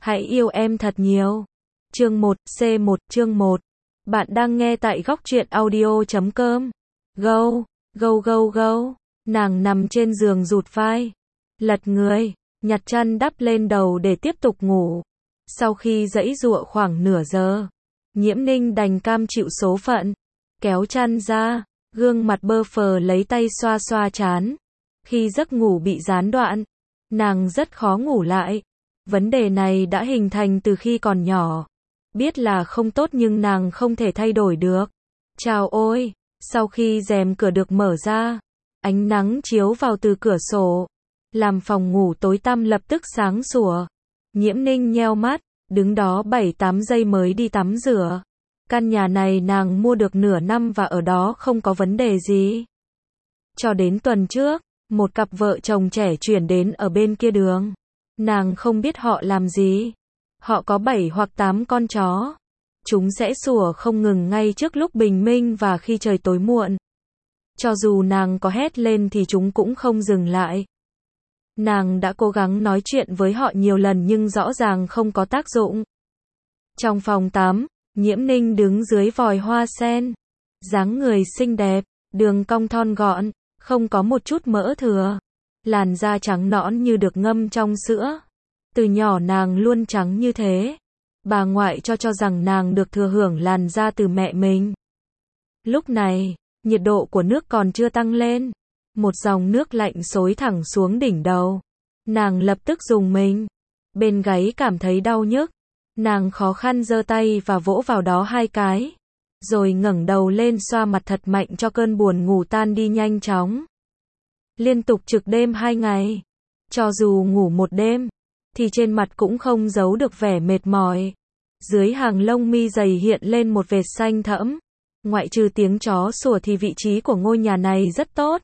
Hãy yêu em thật nhiều. Chương 1, C1, chương 1. Bạn đang nghe tại góc truyện audio.com. Go, go go go. Nàng nằm trên giường rụt vai, lật người, nhặt chăn đắp lên đầu để tiếp tục ngủ. Sau khi giãy giụa khoảng nửa giờ, Nhiễm Ninh đành cam chịu số phận, kéo chăn ra, gương mặt bơ phờ lấy tay xoa xoa trán. Khi giấc ngủ bị gián đoạn, nàng rất khó ngủ lại. Vấn đề này đã hình thành từ khi còn nhỏ. Biết là không tốt nhưng nàng không thể thay đổi được. Chào ôi, sau khi rèm cửa được mở ra, ánh nắng chiếu vào từ cửa sổ, làm phòng ngủ tối tăm lập tức sáng sủa. Nhiễm Ninh nheo mắt, đứng đó 7-8 giây mới đi tắm rửa. Căn nhà này nàng mua được nửa năm và ở đó không có vấn đề gì. Cho đến tuần trước, một cặp vợ chồng trẻ chuyển đến ở bên kia đường. Nàng không biết họ làm gì. Họ có 7 hoặc 8 con chó. Chúng sẽ sủa không ngừng ngay trước lúc bình minh và khi trời tối muộn. Cho dù nàng có hét lên thì chúng cũng không dừng lại. Nàng đã cố gắng nói chuyện với họ nhiều lần nhưng rõ ràng không có tác dụng. Trong phòng tắm, Nhiễm Ninh đứng dưới vòi hoa sen. Dáng người xinh đẹp, đường cong thon gọn, không có một chút mỡ thừa. Làn da trắng nõn như được ngâm trong sữa. Từ nhỏ nàng luôn trắng như thế. Bà ngoại cho rằng nàng được thừa hưởng làn da từ mẹ mình. Lúc này, nhiệt độ của nước còn chưa tăng lên. Một dòng nước lạnh xối thẳng xuống đỉnh đầu. Nàng lập tức rùng mình. Bên gáy cảm thấy đau nhức. Nàng khó khăn giơ tay và vỗ vào đó 2 cái. Rồi ngẩng đầu lên xoa mặt thật mạnh cho cơn buồn ngủ tan đi nhanh chóng. Liên tục trực đêm 2 ngày. Cho dù ngủ một đêm, thì trên mặt cũng không giấu được vẻ mệt mỏi. Dưới hàng lông mi dày hiện lên một vệt xanh thẫm. Ngoại trừ tiếng chó sủa thì vị trí của ngôi nhà này rất tốt.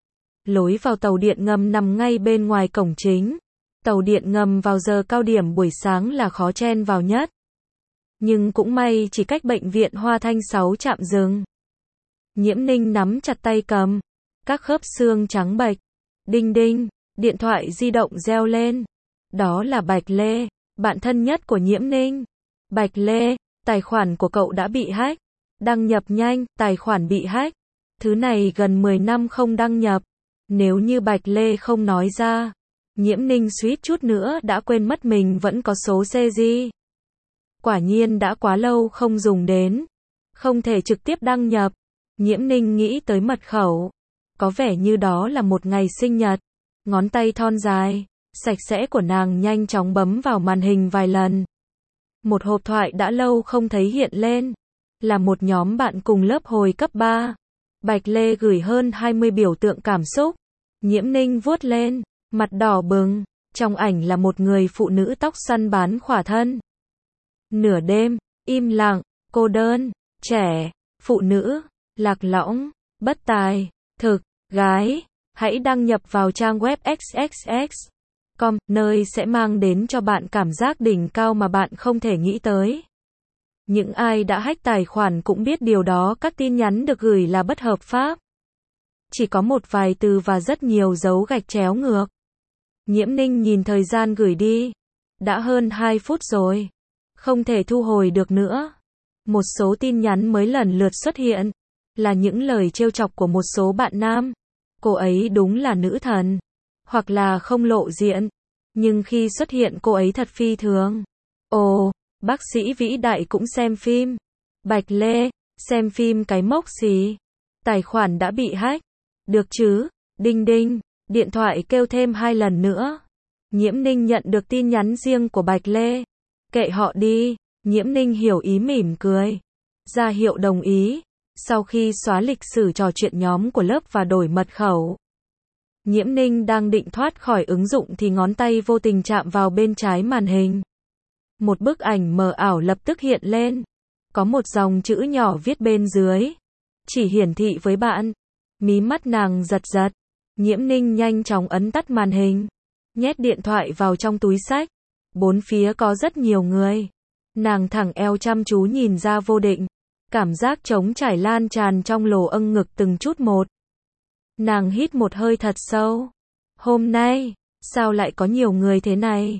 Lối vào tàu điện ngầm nằm ngay bên ngoài cổng chính. Tàu điện ngầm vào giờ cao điểm buổi sáng là khó chen vào nhất. Nhưng cũng may chỉ cách bệnh viện Hoa Thanh 6 trạm dừng. Nhiễm Ninh nắm chặt tay cầm. Các khớp xương trắng bệch. Đinh đinh, điện thoại di động reo lên. Đó là Bạch Lê, bạn thân nhất của Nhiễm Ninh. Bạch Lê, tài khoản của cậu đã bị hack. Đăng nhập nhanh, tài khoản bị hack. Thứ này gần 10 năm không đăng nhập. Nếu như Bạch Lê không nói ra, Nhiễm Ninh suýt chút nữa đã quên mất mình vẫn có số CG. Quả nhiên đã quá lâu không dùng đến. Không thể trực tiếp đăng nhập. Nhiễm Ninh nghĩ tới mật khẩu. Có vẻ như đó là một ngày sinh nhật. Ngón tay thon dài, sạch sẽ của nàng nhanh chóng bấm vào màn hình vài lần. Một hộp thoại đã lâu không thấy hiện lên. Là một nhóm bạn cùng lớp hồi cấp 3. Bạch Lê gửi hơn 20 biểu tượng cảm xúc. Nhiễm Ninh vuốt lên, mặt đỏ bừng. Trong ảnh là một người phụ nữ tóc xoăn bán khỏa thân. Nửa đêm, im lặng, cô đơn, trẻ, phụ nữ, lạc lõng, bất tài, thực, gái. Hãy đăng nhập vào trang web xxx.com, nơi sẽ mang đến cho bạn cảm giác đỉnh cao mà bạn không thể nghĩ tới. Những ai đã hack tài khoản cũng biết điều đó, các tin nhắn được gửi là bất hợp pháp. Chỉ có một vài từ và rất nhiều dấu gạch chéo ngược. Nhiễm Ninh nhìn thời gian gửi đi. Đã hơn 2 phút rồi. Không thể thu hồi được nữa. Một số tin nhắn mới lần lượt xuất hiện. Là những lời trêu chọc của một số bạn nam. Cô ấy đúng là nữ thần. Hoặc là không lộ diện. Nhưng khi xuất hiện cô ấy thật phi thường. Ồ, bác sĩ vĩ đại cũng xem phim. Bạch Lê, xem phim cái mốc gì? Tài khoản đã bị hack. Được chứ? Đinh đinh, điện thoại kêu thêm 2 lần nữa. Nhiễm Ninh nhận được tin nhắn riêng của Bạch Lê. Kệ họ đi. Nhiễm Ninh hiểu ý mỉm cười. Ra hiệu đồng ý. Sau khi xóa lịch sử trò chuyện nhóm của lớp và đổi mật khẩu, Nhiễm Ninh đang định thoát khỏi ứng dụng thì ngón tay vô tình chạm vào bên trái màn hình. Một bức ảnh mờ ảo lập tức hiện lên. Có một dòng chữ nhỏ viết bên dưới. Chỉ hiển thị với bạn. Mí mắt nàng giật giật. Nhiễm Ninh nhanh chóng ấn tắt màn hình. Nhét điện thoại vào trong túi xách. Bốn phía có rất nhiều người. Nàng thẳng eo chăm chú nhìn ra vô định. Cảm giác trống trải lan tràn trong lồ âng ngực từng chút một. Nàng hít một hơi thật sâu. Hôm nay, sao lại có nhiều người thế này?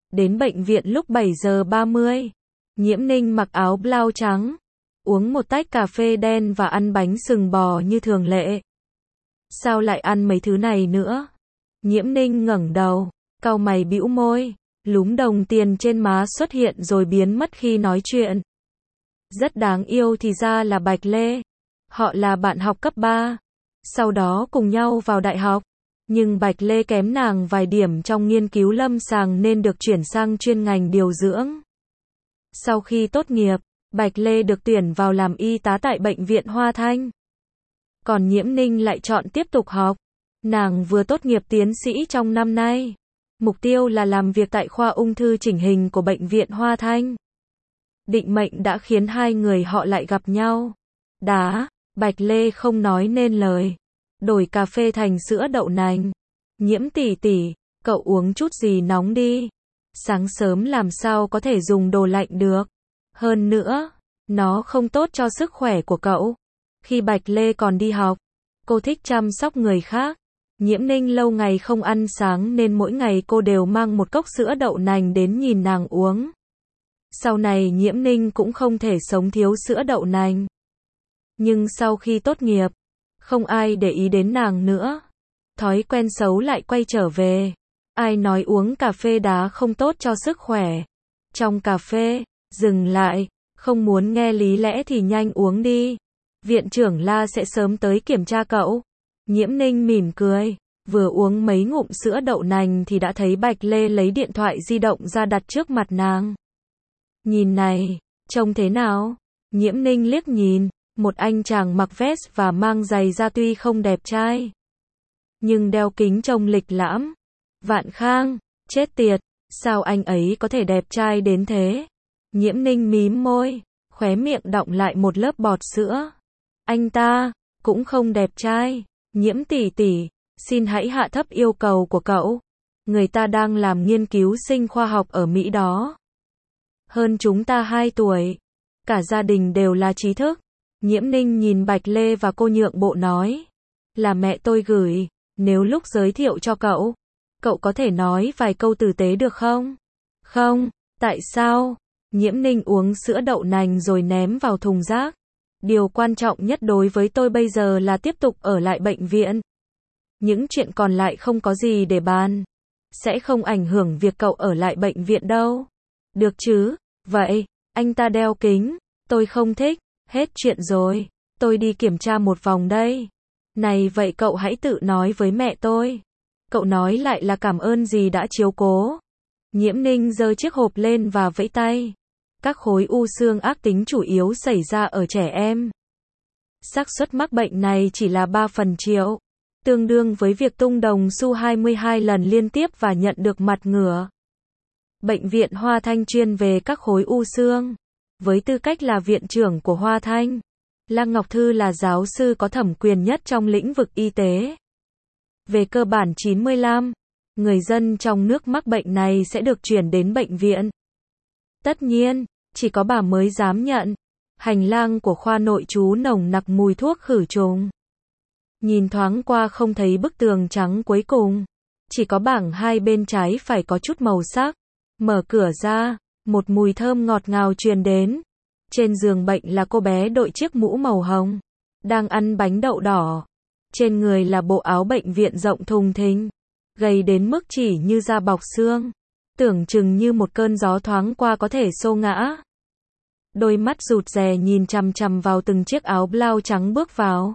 Đến bệnh viện lúc 7 giờ 30. Nhiễm Ninh mặc áo blau trắng, uống một tách cà phê đen và ăn bánh sừng bò như thường lệ. Sao lại ăn mấy thứ này nữa? Nhiễm Ninh ngẩng đầu, cau mày bĩu môi, lúm đồng tiền trên má xuất hiện rồi biến mất khi nói chuyện. Rất đáng yêu thì ra là Bạch Lê. Họ là bạn học cấp 3. Sau đó cùng nhau vào đại học. Nhưng Bạch Lê kém nàng vài điểm trong nghiên cứu lâm sàng nên được chuyển sang chuyên ngành điều dưỡng. Sau khi tốt nghiệp, Bạch Lê được tuyển vào làm y tá tại bệnh viện Hoa Thanh. Còn Nhiễm Ninh lại chọn tiếp tục học. Nàng vừa tốt nghiệp tiến sĩ trong năm nay. Mục tiêu là làm việc tại khoa ung thư chỉnh hình của bệnh viện Hoa Thanh. Định mệnh đã khiến hai người họ lại gặp nhau. Bạch Lê không nói nên lời. Đổi cà phê thành sữa đậu nành. Nhiễm tỷ tỷ, cậu uống chút gì nóng đi. Sáng sớm làm sao có thể dùng đồ lạnh được. Hơn nữa, nó không tốt cho sức khỏe của cậu. Khi Bạch Lê còn đi học, cô thích chăm sóc người khác. Nhiễm Ninh lâu ngày không ăn sáng nên mỗi ngày cô đều mang một cốc sữa đậu nành đến nhìn nàng uống. Sau này Nhiễm Ninh cũng không thể sống thiếu sữa đậu nành. Nhưng sau khi tốt nghiệp, không ai để ý đến nàng nữa. Thói quen xấu lại quay trở về. Ai nói uống cà phê đá không tốt cho sức khỏe. Trong cà phê, dừng lại, không muốn nghe lý lẽ thì nhanh uống đi. Viện trưởng La sẽ sớm tới kiểm tra cậu. Nhiễm Ninh mỉm cười, vừa uống mấy ngụm sữa đậu nành thì đã thấy Bạch Lê lấy điện thoại di động ra đặt trước mặt nàng. Nhìn này, trông thế nào? Nhiễm Ninh liếc nhìn, một anh chàng mặc vest và mang giày da tuy không đẹp trai, nhưng đeo kính trông lịch lãm. Vạn Khang, chết tiệt, sao anh ấy có thể đẹp trai đến thế? Nhiễm Ninh mím môi, khóe miệng đọng lại một lớp bọt sữa. Anh ta cũng không đẹp trai. Nhiễm tỷ tỷ, xin hãy hạ thấp yêu cầu của cậu. Người ta đang làm nghiên cứu sinh khoa học ở Mỹ đó. Hơn chúng ta 2 tuổi. Cả gia đình đều là trí thức. Nhiễm Ninh nhìn Bạch Lê và cô nhượng bộ nói. Là mẹ tôi gửi, nếu lúc giới thiệu cho cậu, cậu có thể nói vài câu tử tế được không? Không, tại sao? Nhiễm Ninh uống sữa đậu nành rồi ném vào thùng rác. Điều quan trọng nhất đối với tôi bây giờ là tiếp tục ở lại bệnh viện. Những chuyện còn lại không có gì để bàn. Sẽ không ảnh hưởng việc cậu ở lại bệnh viện đâu. Được chứ? Vậy, anh ta đeo kính. Tôi không thích. Hết chuyện rồi. Tôi đi kiểm tra một vòng đây. Này vậy cậu hãy tự nói với mẹ tôi. Cậu nói lại là cảm ơn gì đã chiếu cố. Nhiễm Ninh giơ chiếc hộp lên và vẫy tay. Các khối u xương ác tính chủ yếu xảy ra ở trẻ em. Xác suất mắc bệnh này chỉ là 3 phần triệu, tương đương với việc tung đồng xu 22 lần liên tiếp và nhận được mặt ngửa. Bệnh viện Hoa Thanh chuyên về các khối u xương. Với tư cách là viện trưởng của Hoa Thanh, Lăng Ngọc Thư là giáo sư có thẩm quyền nhất trong lĩnh vực y tế. Về cơ bản 95, người dân trong nước mắc bệnh này sẽ được chuyển đến bệnh viện. Tất nhiên, chỉ có bà mới dám nhận. Hành lang của khoa nội trú nồng nặc mùi thuốc khử trùng. Nhìn thoáng qua không thấy bức tường trắng cuối cùng. Chỉ có bảng hai bên trái phải có chút màu sắc. Mở cửa ra, một mùi thơm ngọt ngào truyền đến. Trên giường bệnh là cô bé đội chiếc mũ màu hồng, đang ăn bánh đậu đỏ. Trên người là bộ áo bệnh viện rộng thùng thình, gầy đến mức chỉ như da bọc xương. Tưởng chừng như một cơn gió thoáng qua có thể xô ngã. Đôi mắt rụt rè nhìn chằm chằm vào từng chiếc áo blau trắng bước vào.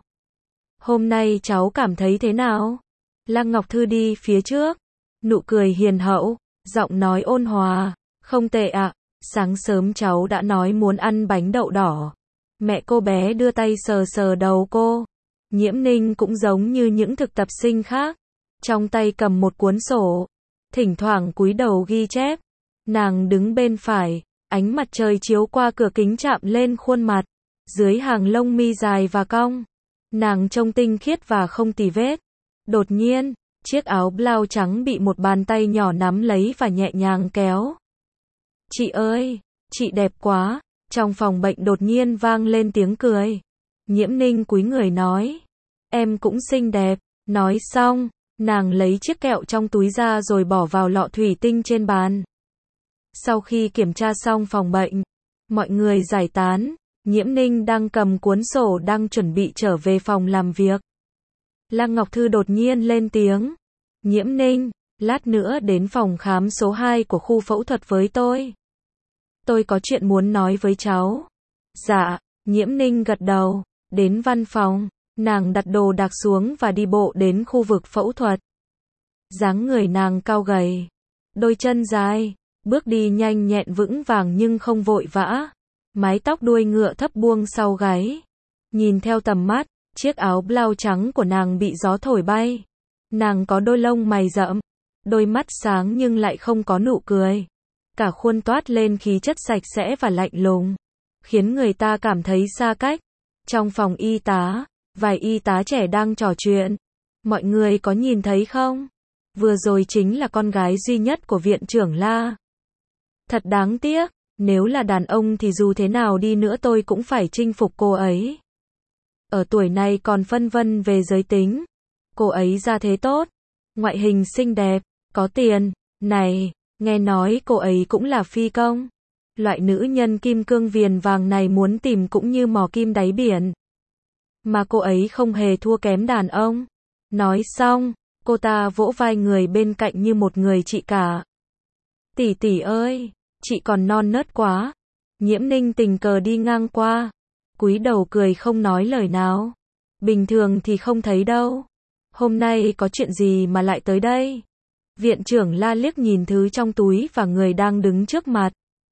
Hôm nay cháu cảm thấy thế nào? Lăng Ngọc Thư đi phía trước. Nụ cười hiền hậu, giọng nói ôn hòa. Không tệ ạ, sáng sớm cháu đã nói muốn ăn bánh đậu đỏ. Mẹ cô bé đưa tay sờ sờ đầu cô. Nhiễm Ninh cũng giống như những thực tập sinh khác. Trong tay cầm một cuốn sổ. Thỉnh thoảng cúi đầu ghi chép. Nàng đứng bên phải. Ánh mặt trời chiếu qua cửa kính chạm lên khuôn mặt. Dưới hàng lông mi dài và cong. Nàng trông tinh khiết và không tì vết. Đột nhiên, chiếc áo blau trắng bị một bàn tay nhỏ nắm lấy và nhẹ nhàng kéo. Chị ơi, chị đẹp quá. Trong phòng bệnh đột nhiên vang lên tiếng cười. Nhiễm Ninh cúi người nói. Em cũng xinh đẹp. Nói xong, nàng lấy chiếc kẹo trong túi ra rồi bỏ vào lọ thủy tinh trên bàn. Sau khi kiểm tra xong phòng bệnh, mọi người giải tán, Nhiễm Ninh đang cầm cuốn sổ đang chuẩn bị trở về phòng làm việc. Lăng Ngọc Thư đột nhiên lên tiếng. Nhiễm Ninh, lát nữa đến phòng khám số 2 của khu phẫu thuật với tôi. Tôi có chuyện muốn nói với cháu. Dạ, Nhiễm Ninh gật đầu, đến văn phòng, nàng đặt đồ đạc xuống và đi bộ đến khu vực phẫu thuật. Dáng người nàng cao gầy, đôi chân dài, bước đi nhanh nhẹn vững vàng nhưng không vội vã. Mái tóc đuôi ngựa thấp buông sau gáy. Nhìn theo tầm mắt, chiếc áo blau trắng của nàng bị gió thổi bay. Nàng có đôi lông mày rậm, đôi mắt sáng nhưng lại không có nụ cười. Cả khuôn toát lên khí chất sạch sẽ và lạnh lùng, khiến người ta cảm thấy xa cách. Trong phòng y tá, vài y tá trẻ đang trò chuyện. Mọi người có nhìn thấy không? Vừa rồi chính là con gái duy nhất của viện trưởng La. Thật đáng tiếc, nếu là đàn ông thì dù thế nào đi nữa tôi cũng phải chinh phục cô ấy. Ở tuổi này còn phân vân về giới tính. Cô ấy ra thế tốt, ngoại hình xinh đẹp, có tiền. Này, nghe nói cô ấy cũng là phi công. Loại nữ nhân kim cương viền vàng này muốn tìm cũng như mò kim đáy biển. Mà cô ấy không hề thua kém đàn ông. Nói xong, cô ta vỗ vai người bên cạnh như một người chị cả. Tỷ tỷ ơi, chị còn non nớt quá. Nhiễm Ninh tình cờ đi ngang qua, cúi đầu cười không nói lời nào. Bình thường thì không thấy đâu. Hôm nay có chuyện gì mà lại tới đây? Viện trưởng La liếc nhìn thứ trong túi và người đang đứng trước mặt.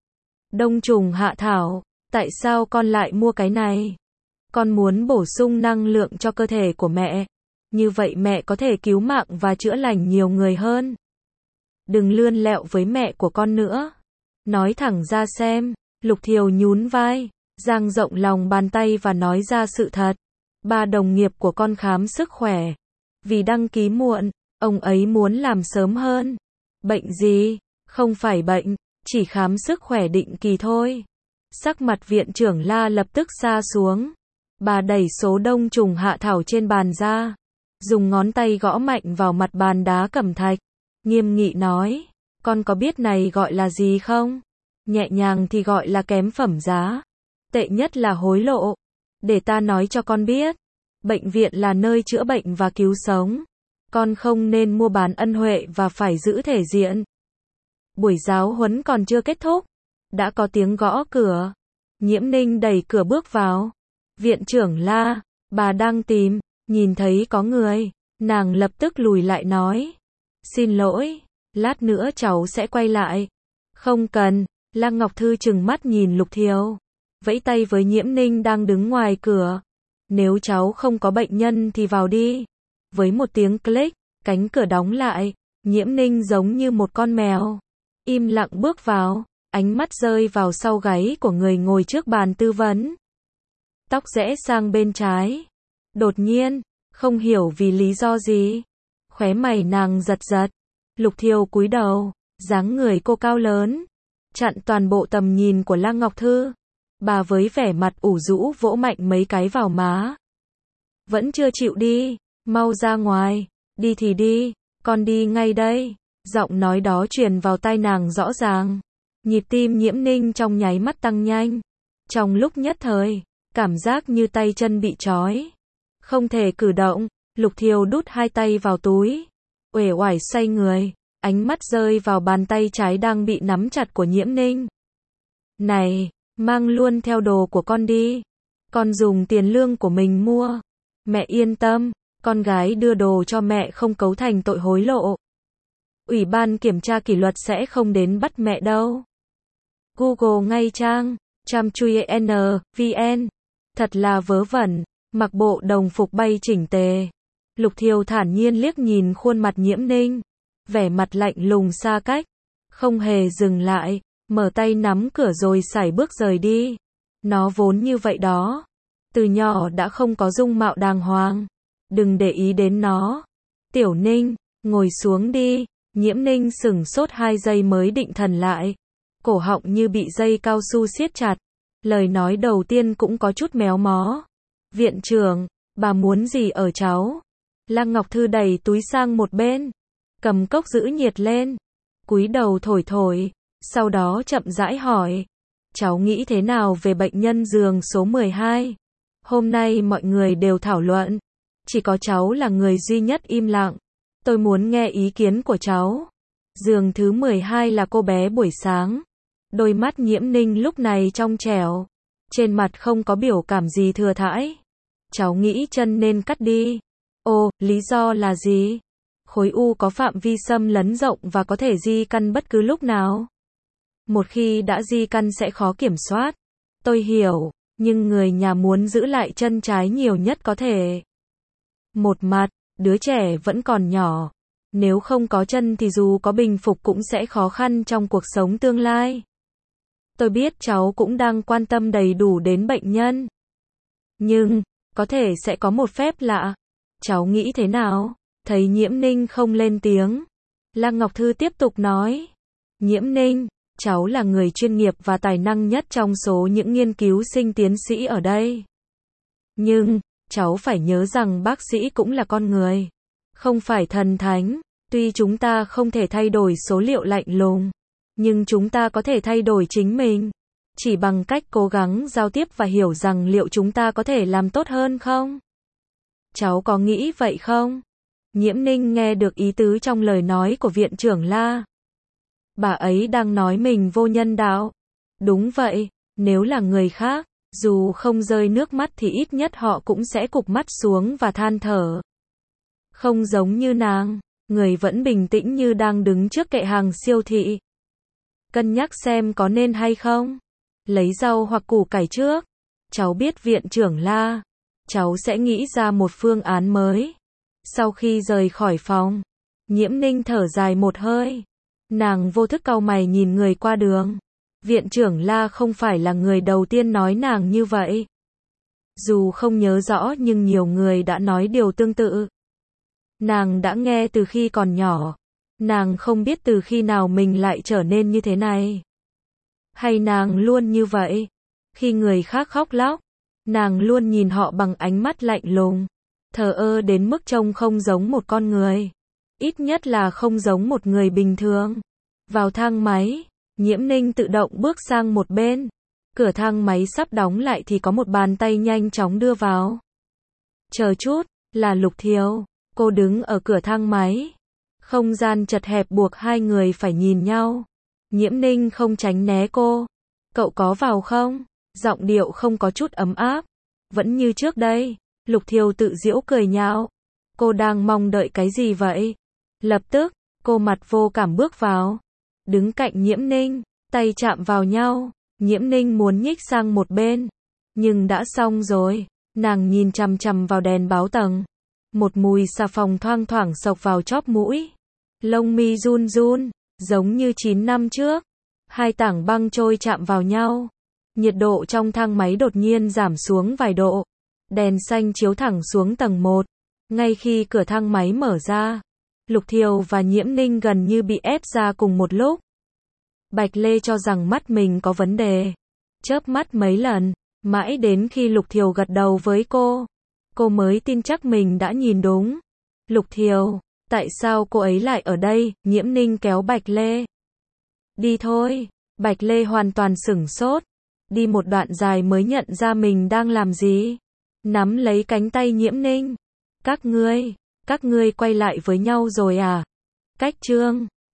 Đông trùng hạ thảo, tại sao con lại mua cái này? Con muốn bổ sung năng lượng cho cơ thể của mẹ. Như vậy mẹ có thể cứu mạng và chữa lành nhiều người hơn. Đừng lươn lẹo với mẹ của con nữa. Nói thẳng ra xem. Lục Thiều nhún vai, dang rộng lòng bàn tay và nói ra sự thật. Ba đồng nghiệp của con khám sức khỏe. Vì đăng ký muộn, ông ấy muốn làm sớm hơn. Bệnh gì? Không phải bệnh, chỉ khám sức khỏe định kỳ thôi. Sắc mặt viện trưởng La lập tức sa xuống. Bà đẩy số đông trùng hạ thảo trên bàn ra, dùng ngón tay gõ mạnh vào mặt bàn đá cẩm thạch, nghiêm nghị nói, con có biết này gọi là gì không? Nhẹ nhàng thì gọi là kém phẩm giá, tệ nhất là hối lộ. Để ta nói cho con biết, bệnh viện là nơi chữa bệnh và cứu sống. Con không nên mua bán ân huệ và phải giữ thể diện. Buổi giáo huấn còn chưa kết thúc, đã có tiếng gõ cửa. Nhiễm Ninh đẩy cửa bước vào. Viện trưởng La, bà đang tìm. Nhìn thấy có người, nàng lập tức lùi lại nói, xin lỗi, lát nữa cháu sẽ quay lại. Không cần. Lăng Ngọc Thư trừng mắt nhìn Lục Thiều, vẫy tay với Nhiễm Ninh đang đứng ngoài cửa. Nếu cháu không có bệnh nhân thì vào đi. Với một tiếng click, cánh cửa đóng lại. Nhiễm Ninh giống như một con mèo, im lặng bước vào, ánh mắt rơi vào sau gáy của người ngồi trước bàn tư vấn. Tóc rẽ sang bên trái. Đột nhiên, không hiểu vì lý do gì, khóe mày nàng giật giật. Lục Thiều cúi đầu, dáng người cô cao lớn, chặn toàn bộ tầm nhìn của Lăng Ngọc Thư. Bà với vẻ mặt ủ rũ vỗ mạnh mấy cái vào má. Vẫn chưa chịu đi, mau ra ngoài, đi thì đi, con đi ngay đây. Giọng nói đó truyền vào tai nàng rõ ràng. Nhịp tim Nhiễm Ninh trong nháy mắt tăng nhanh. Trong lúc nhất thời, cảm giác như tay chân bị trói, không thể cử động. Lục Thiều đút hai tay vào túi, uể oải xoay người, ánh mắt rơi vào bàn tay trái đang bị nắm chặt của Nhiễm Ninh. Này, mang luôn theo đồ của con đi. Con dùng tiền lương của mình mua. Mẹ yên tâm, con gái đưa đồ cho mẹ không cấu thành tội hối lộ. Ủy ban kiểm tra kỷ luật sẽ không đến bắt mẹ đâu. Google ngay trang Chamchuyen.vn. Thật là vớ vẩn, mặc bộ đồng phục bay chỉnh tề. Lục Thiều thản nhiên liếc nhìn khuôn mặt Nhiễm Ninh, vẻ mặt lạnh lùng xa cách, không hề dừng lại, mở tay nắm cửa rồi sải bước rời đi. Nó vốn như vậy đó, từ nhỏ đã không có dung mạo đàng hoàng, đừng để ý đến nó. Tiểu Ninh, ngồi xuống đi. Nhiễm Ninh sửng sốt 2 giây mới định thần lại, cổ họng như bị dây cao su siết chặt, lời nói đầu tiên cũng có chút méo mó. Viện trưởng, bà muốn gì ở cháu? Lăng Ngọc Thư đẩy túi sang một bên, cầm cốc giữ nhiệt lên, cúi đầu thổi thổi, Sau đó chậm rãi hỏi, cháu nghĩ thế nào về bệnh nhân giường số 12? Hôm nay mọi người đều thảo luận, chỉ có cháu là người duy nhất im lặng. Tôi muốn nghe ý kiến của cháu. Giường thứ 12 là cô bé buổi sáng. Đôi mắt Nhiễm Ninh lúc này trong trẻo, trên mặt không có biểu cảm gì thừa thãi. Cháu nghĩ chân nên cắt đi. Ồ, lý do là gì? Khối u có phạm vi xâm lấn rộng và có thể di căn bất cứ lúc nào. Một khi đã di căn sẽ khó kiểm soát. Tôi hiểu, nhưng người nhà muốn giữ lại chân trái nhiều nhất có thể. Một mặt, đứa trẻ vẫn còn nhỏ. Nếu không có chân thì dù có bình phục cũng sẽ khó khăn trong cuộc sống tương lai. Tôi biết cháu cũng đang quan tâm đầy đủ đến bệnh nhân. Nhưng, có thể sẽ có một phép lạ. Cháu nghĩ thế nào? Thấy Nhiễm Ninh không lên tiếng, Lăng Ngọc Thư tiếp tục nói. Nhiễm Ninh, cháu là người chuyên nghiệp và tài năng nhất trong số những nghiên cứu sinh tiến sĩ ở đây. Nhưng, cháu phải nhớ rằng bác sĩ cũng là con người. Không phải thần thánh. Tuy chúng ta không thể thay đổi số liệu lạnh lùng, nhưng chúng ta có thể thay đổi chính mình. Chỉ bằng cách cố gắng giao tiếp và hiểu rằng liệu chúng ta có thể làm tốt hơn không? Cháu có nghĩ vậy không? Nhiễm Ninh nghe được ý tứ trong lời nói của viện trưởng La. Bà ấy đang nói mình vô nhân đạo. Đúng vậy, nếu là người khác, dù không rơi nước mắt thì ít nhất họ cũng sẽ cụp mắt xuống và than thở. Không giống như nàng, người vẫn bình tĩnh như đang đứng trước kệ hàng siêu thị. Cân nhắc xem có nên hay không. Lấy rau hoặc củ cải trước. Cháu biết viện trưởng La. Cháu sẽ nghĩ ra một phương án mới. Sau khi rời khỏi phòng, Nhiễm Ninh thở dài một hơi. Nàng vô thức cau mày nhìn người qua đường. Viện trưởng La không phải là người đầu tiên nói nàng như vậy. Dù không nhớ rõ nhưng nhiều người đã nói điều tương tự. Nàng đã nghe từ khi còn nhỏ. Nàng không biết từ khi nào mình lại trở nên như thế này. Hay nàng luôn như vậy? Khi người khác khóc lóc, nàng luôn nhìn họ bằng ánh mắt lạnh lùng, thờ ơ đến mức trông không giống một con người. Ít nhất là không giống một người bình thường. Vào thang máy, Nhiễm Ninh tự động bước sang một bên. Cửa thang máy sắp đóng lại thì có một bàn tay nhanh chóng đưa vào. Chờ chút, là Lục Thiều. Cô đứng ở cửa thang máy. Không gian chật hẹp buộc hai người phải nhìn nhau. Nhiễm Ninh không tránh né cô. Cậu có vào không? Giọng điệu không có chút ấm áp. Vẫn như trước đây. Lục Thiều tự giễu cười nhạo. Cô đang mong đợi cái gì vậy? Lập tức, cô mặt vô cảm bước vào. Đứng cạnh Nhiễm Ninh, tay chạm vào nhau. Nhiễm Ninh muốn nhích sang một bên. Nhưng đã xong rồi. Nàng nhìn chằm chằm vào đèn báo tầng. Một mùi xà phòng thoang thoảng xộc vào chóp mũi. Lông mi run run, giống như 9 năm trước. Hai tảng băng trôi chạm vào nhau. Nhiệt độ trong thang máy đột nhiên giảm xuống vài độ. Đèn xanh chiếu thẳng xuống tầng 1. Ngay khi cửa thang máy mở ra, Lục Thiều và Nhiễm Ninh gần như bị ép ra cùng một lúc. Bạch Lê cho rằng mắt mình có vấn đề. Chớp mắt mấy lần, mãi đến khi Lục Thiều gật đầu với cô mới tin chắc mình đã nhìn đúng. Lục Thiều, tại sao cô ấy lại ở đây? Nhiễm Ninh kéo Bạch Lê. Đi thôi. Bạch Lê hoàn toàn sửng sốt. Đi một đoạn dài mới nhận ra mình đang làm gì. Nắm lấy cánh tay Nhiễm Ninh. Các ngươi quay lại với nhau rồi à? Cách chương